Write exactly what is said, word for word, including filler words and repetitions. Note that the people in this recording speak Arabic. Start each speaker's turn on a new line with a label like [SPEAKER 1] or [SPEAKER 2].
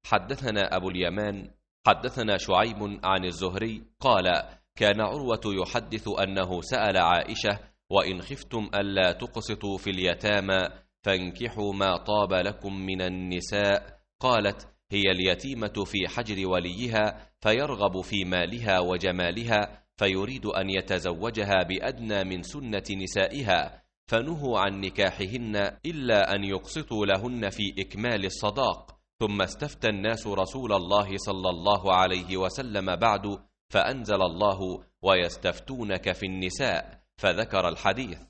[SPEAKER 1] حدثنا أبو اليمان حدثنا شعيب عن الزهري قال: كان عروة يحدث أنه سأل عائشة: وإن خفتم ألا تقسطوا في اليتامى فانكحوا ما طاب لكم من النساء. قالت: هي اليتيمة في حجر وليها فيرغب في مالها وجمالها فيريد أن يتزوجها بأدنى من سنة نسائها، فنهوا عن نكاحهن إلا أن يقسطوا لهن في إكمال الصداق. ثم استفتى الناس رسول الله صلى الله عليه وسلم بعد، فأنزل الله: ويستفتونك في النساء، فذكر الحديث.